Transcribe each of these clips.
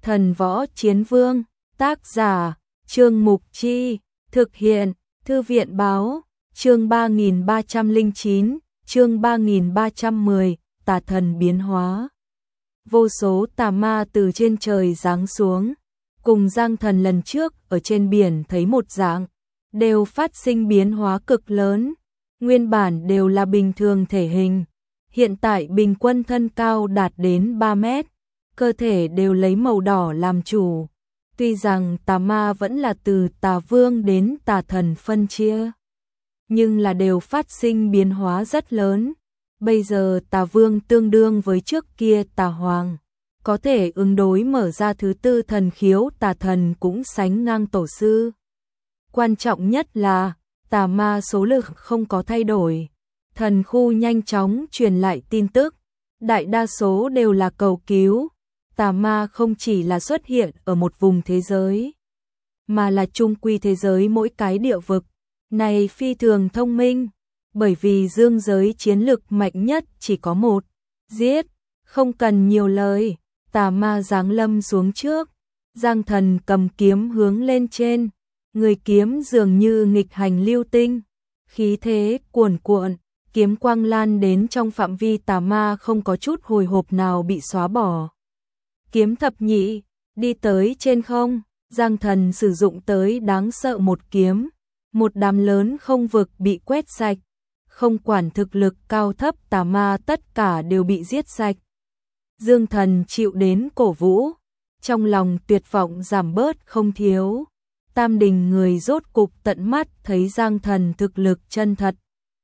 Thần Võ Chiến Vương, tác giả, Trương Mục Chi, thực hiện, Thư viện Báo, chương 3309, chương 3310, tà thần biến hóa. Vô số tà ma từ trên trời giáng xuống, cùng Giang Thần lần trước ở trên biển thấy một dạng, đều phát sinh biến hóa cực lớn, nguyên bản đều là bình thường thể hình, hiện tại bình quân thân cao đạt đến 3 mét, cơ thể đều lấy màu đỏ làm chủ. Tuy rằng tà ma vẫn là từ tà vương đến tà thần phân chia, nhưng là đều phát sinh biến hóa rất lớn. Bây giờ tà vương tương đương với trước kia tà hoàng, có thể ứng đối mở ra thứ tư thần khiếu, tà thần cũng sánh ngang tổ sư. Quan trọng nhất là tà ma số lượng không có thay đổi, thần khu nhanh chóng truyền lại tin tức, đại đa số đều là cầu cứu. Tà ma không chỉ là xuất hiện ở một vùng thế giới, mà là chung quy thế giới mỗi cái địa vực. Này phi thường thông minh, bởi vì dương giới chiến lực mạnh nhất chỉ có một, giết, không cần nhiều lời. Tà ma giáng lâm xuống trước, Giang Thần cầm kiếm hướng lên trên, người kiếm dường như nghịch hành lưu tinh, khí thế cuồn cuộn, kiếm quang lan đến trong phạm vi tà ma không có chút hồi hộp nào bị xóa bỏ. Kiếm thập nhị, đi tới trên không, Giang Thần sử dụng tới đáng sợ một kiếm, một đám lớn không vực bị quét sạch, không quản thực lực cao thấp tà ma tất cả đều bị giết sạch. Dương Thần chịu đến cổ vũ, trong lòng tuyệt vọng giảm bớt không thiếu. Tam đình người rốt cục tận mắt thấy Giang Thần thực lực chân thật.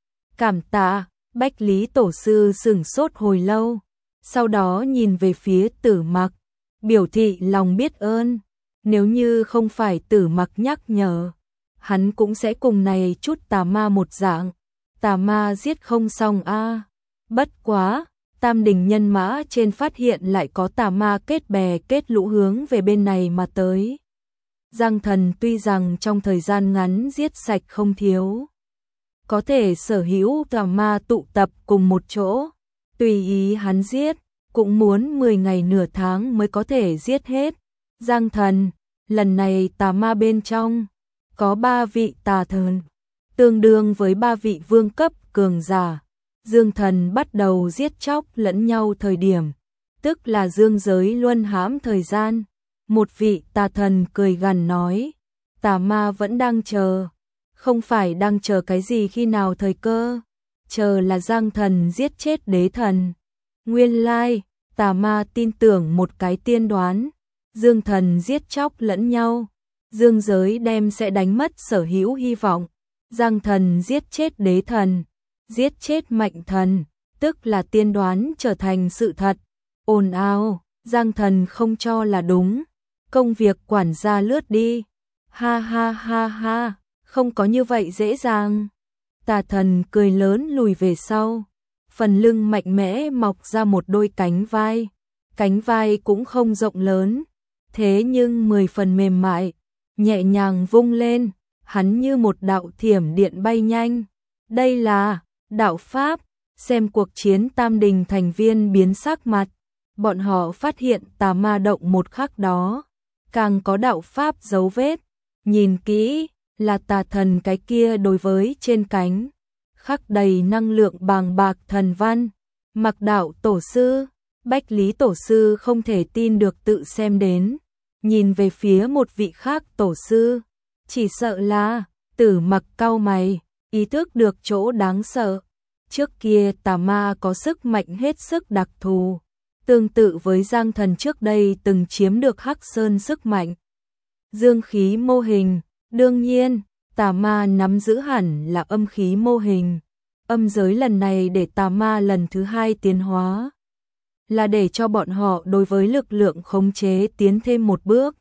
Cảm tạ, Bách Lý Tổ sư sửng sốt hồi lâu, sau đó nhìn về phía Tử Mặc, biểu thị lòng biết ơn. Nếu như không phải Tử Mặc nhắc nhở, hắn cũng sẽ cùng này chút tà ma một dạng, tà ma giết không xong a. Bất quá, Tam đình nhân mã trên phát hiện lại có tà ma kết bè kết lũ hướng về bên này mà tới. Giang Thần tuy rằng trong thời gian ngắn giết sạch không thiếu, có thể sở hữu tà ma tụ tập cùng một chỗ, tùy ý hắn giết, cũng muốn 10 ngày nửa tháng mới có thể giết hết. Giang Thần, lần này tà ma bên trong có 3 vị tà thần, tương đương với 3 vị vương cấp cường giả. Dương Thần bắt đầu giết chóc lẫn nhau thời điểm, tức là dương giới luân hãm thời gian. Một vị tà thần cười gằn nói, tà ma vẫn đang chờ, không phải đang chờ cái gì khi nào thời cơ, chờ là Giang Thần giết chết đế thần. Nguyên lai, tà ma tin tưởng một cái tiên đoán, Dương Thần giết chóc lẫn nhau, dương giới đem sẽ đánh mất sở hữu hy vọng. Giang Thần giết chết đế thần, giết chết mạnh thần, tức là tiên đoán trở thành sự thật. Ồn ào, Giang Thần không cho là đúng, công việc quản gia lướt đi. Ha ha ha ha, không có như vậy dễ dàng. Tà thần cười lớn lùi về sau, phần lưng mạnh mẽ mọc ra một đôi cánh vai cũng không rộng lớn, thế nhưng 10 phần mềm mại, nhẹ nhàng vung lên, hắn như một đạo thiểm điện bay nhanh. Đây là đạo pháp. Xem cuộc chiến Tam đình thành viên biến sắc mặt, bọn họ phát hiện tà ma động một khắc đó, càng có đạo pháp dấu vết, nhìn kỹ là tà thần cái kia đối với trên cánh khắc đầy năng lượng bàng bạc thần văn. Mặc đạo tổ sư, Bách Lý tổ sư không thể tin được tự xem đến, nhìn về phía một vị khác tổ sư, chỉ sợ là Tử Mặc cau mày, ý thức được chỗ đáng sợ. Trước kia tà ma có sức mạnh hết sức đặc thù, tương tự với Giang Thần trước đây từng chiếm được Hắc Sơn sức mạnh. Dương khí mô hình, đương nhiên, tà ma nắm giữ hẳn là âm khí mô hình. Âm giới lần này để tà ma lần thứ 2 tiến hóa, là để cho bọn họ đối với lực lượng khống chế tiến thêm một bước.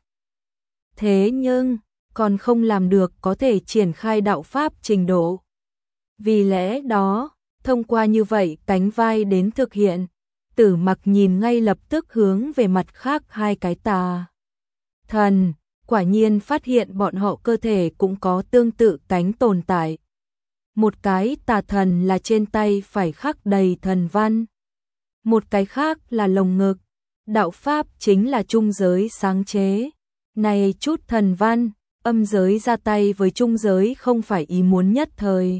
Thế nhưng, còn không làm được có thể triển khai đạo pháp trình độ. Vì lẽ đó, thông qua như vậy cánh vai đến thực hiện, Tử Mặc nhìn ngay lập tức hướng về mặt khác 2 cái tà thần, quả nhiên phát hiện bọn họ cơ thể cũng có tương tự cánh tồn tại. Một cái tà thần là trên tay phải khắc đầy thần văn, một cái khác là lồng ngực, đạo pháp chính là trung giới sáng chế. Này chút thần văn, âm giới ra tay với trung giới không phải ý muốn nhất thời,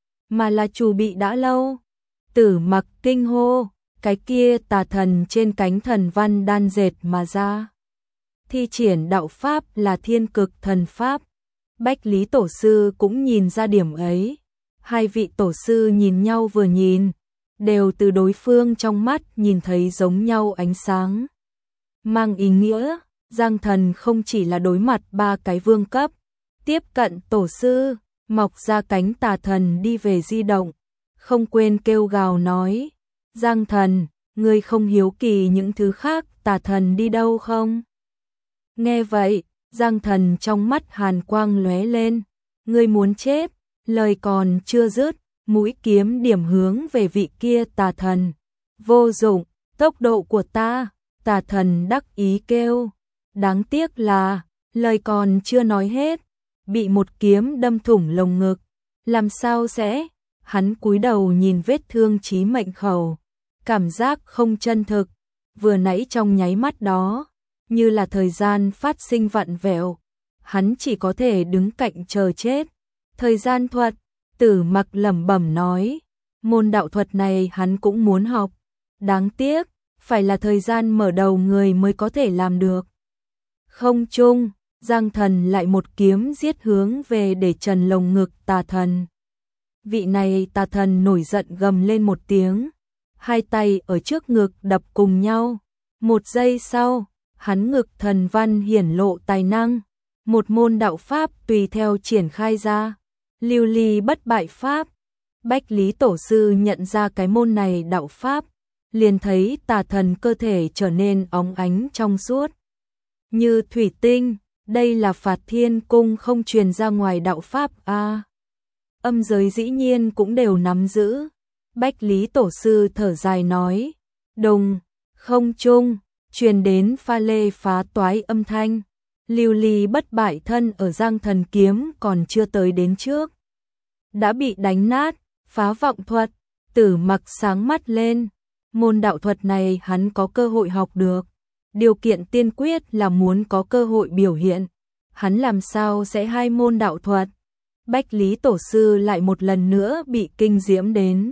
mà là chuẩn bị đã lâu. Tử Mặc kinh hô, cái kia tà thần trên cánh thần văn đan dệt mà ra. Thi triển đạo pháp là thiên cực thần pháp. Bách Lý Tổ sư cũng nhìn ra điểm ấy. Hai vị tổ sư nhìn nhau vừa nhìn, đều từ đối phương trong mắt nhìn thấy giống nhau ánh sáng. Mang ý nghĩa, Giang Thần không chỉ là đối mặt ba cái vương cấp, tiếp cận tổ sư, mọc ra cánh tà thần đi về di động, không quên kêu gào nói, Giang Thần, ngươi không hiếu kỳ những thứ khác tà thần đi đâu không? Nghe vậy, Giang Thần trong mắt hàn quang lóe lên, ngươi muốn chết, lời còn chưa dứt, mũi kiếm điểm hướng về vị kia tà thần. Vô dụng, tốc độ của ta, tà thần đắc ý kêu. Đáng tiếc là, lời còn chưa nói hết, bị một kiếm đâm thủng lồng ngực. Làm sao sẽ? Hắn cúi đầu nhìn vết thương chí mệnh khẩu, cảm giác không chân thực, vừa nãy trong nháy mắt đó, như là thời gian phát sinh vặn vẹo, hắn chỉ có thể đứng cạnh chờ chết. Thời gian thuật, Tử Mặc lẩm bẩm nói, môn đạo thuật này hắn cũng muốn học, đáng tiếc, phải là thời gian mở đầu người mới có thể làm được. Không chung, Giang Thần lại một kiếm giết hướng về để trần lồng ngực tà thần. Vị này tà thần nổi giận gầm lên một tiếng, hai tay ở trước ngực đập cùng nhau. Một giây sau, hắn ngực thần văn hiển lộ tài năng, một môn đạo pháp tùy theo triển khai ra, lưu ly bất bại pháp. Bách Lý Tổ sư nhận ra cái môn này đạo pháp, liền thấy tà thần cơ thể trở nên óng ánh trong suốt, như thủy tinh. Đây là Phạt Thiên Cung không truyền ra ngoài đạo pháp a. Âm giới dĩ nhiên cũng đều nắm giữ. Bách Lý Tổ sư thở dài nói, đùng, không trung, truyền đến pha lê phá toái âm thanh. Lưu ly bất bại thân ở Giang Thần kiếm còn chưa tới đến trước, đã bị đánh nát. Phá vọng thuật, Tử Mặc sáng mắt lên, môn đạo thuật này hắn có cơ hội học được, điều kiện tiên quyết là muốn có cơ hội biểu hiện. Hắn làm sao sẽ hai môn đạo thuật? Bách Lý Tổ sư lại một lần nữa bị kinh diễm đến.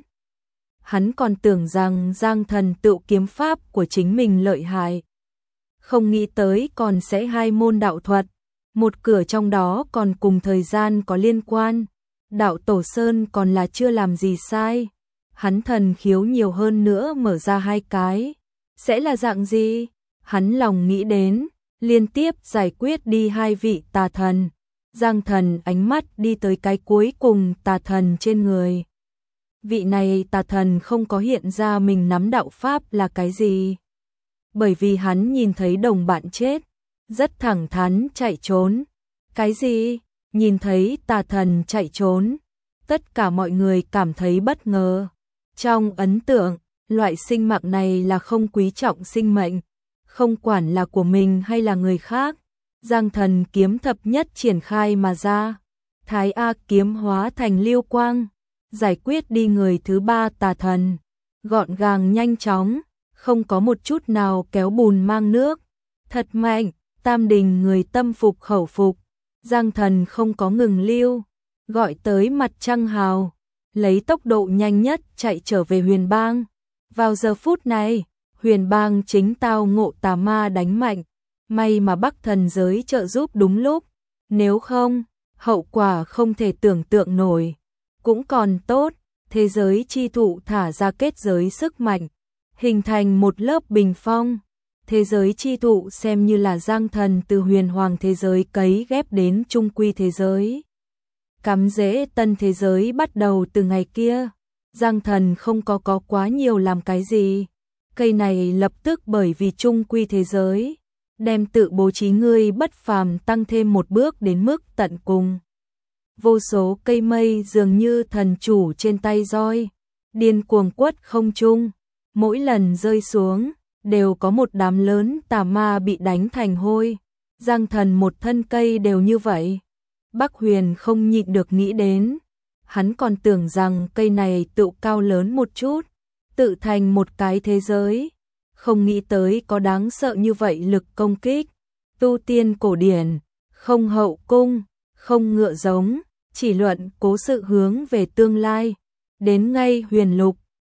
Hắn còn tưởng rằng Giang Thần tựu kiếm pháp của chính mình lợi hại, không nghĩ tới còn sẽ hai môn đạo thuật, một cửa trong đó còn cùng thời gian có liên quan. Đạo Tổ Sơn còn là chưa làm gì sai, hắn thần khiếu nhiều hơn nữa mở ra hai cái, sẽ là dạng gì? Hắn lòng nghĩ đến, liên tiếp giải quyết đi hai vị tà thần. Giang Thần ánh mắt đi tới cái cuối cùng tà thần trên người. Vị này tà thần không có hiện ra mình nắm đạo pháp là cái gì, bởi vì hắn nhìn thấy đồng bạn chết, rất thẳng thắn chạy trốn. Cái gì? Nhìn thấy tà thần chạy trốn, tất cả mọi người cảm thấy bất ngờ. Trong ấn tượng, loại sinh mạng này là không quý trọng sinh mệnh, không quản là của mình hay là người khác. Giang Thần kiếm thập nhất triển khai mà ra, Thái A kiếm hóa thành lưu quang, giải quyết đi người thứ ba tà thần, gọn gàng nhanh chóng, không có một chút nào kéo bùn mang nước. Thật mạnh, Tam Đình người tâm phục khẩu phục. Giang Thần không có ngừng lưu, gọi tới Mặt Trăng Hào, lấy tốc độ nhanh nhất chạy trở về Huyền Bang. Vào giờ phút này, Huyền Bang chính tao ngộ tà ma đánh mạnh, may mà Bắc Thần giới trợ giúp đúng lúc, nếu không, hậu quả không thể tưởng tượng nổi. Cũng còn tốt, thế giới chi thụ thả ra kết giới sức mạnh, hình thành một lớp bình phong. Thế giới chi thụ xem như là Giang Thần từ huyền hoàng thế giới cấy ghép đến trung quy thế giới. Cắm rễ tân thế giới bắt đầu từ ngày kia, Giang Thần không có quá nhiều làm cái gì. Cây này lập tức bởi vì trung quy thế giới, đem tự bố trí ngươi bất phàm tăng thêm một bước đến mức tận cùng. Vô số cây mây dường như thần chủ trên tay roi, điên cuồng quất không trung, mỗi lần rơi xuống đều có một đám lớn tà ma bị đánh thành hôi. Giang Thần một thân cây đều như vậy. Bắc Huyền không nhịn được nghĩ đến, hắn còn tưởng rằng cây này tự cao lớn một chút, tự thành một cái thế giới. không nghĩ tới có đáng sợ như vậy lực công kích. Tu tiên cổ điển, không hậu cung, không ngựa giống, chỉ luận cố sự hướng về tương lai. Đến ngay huyền lục,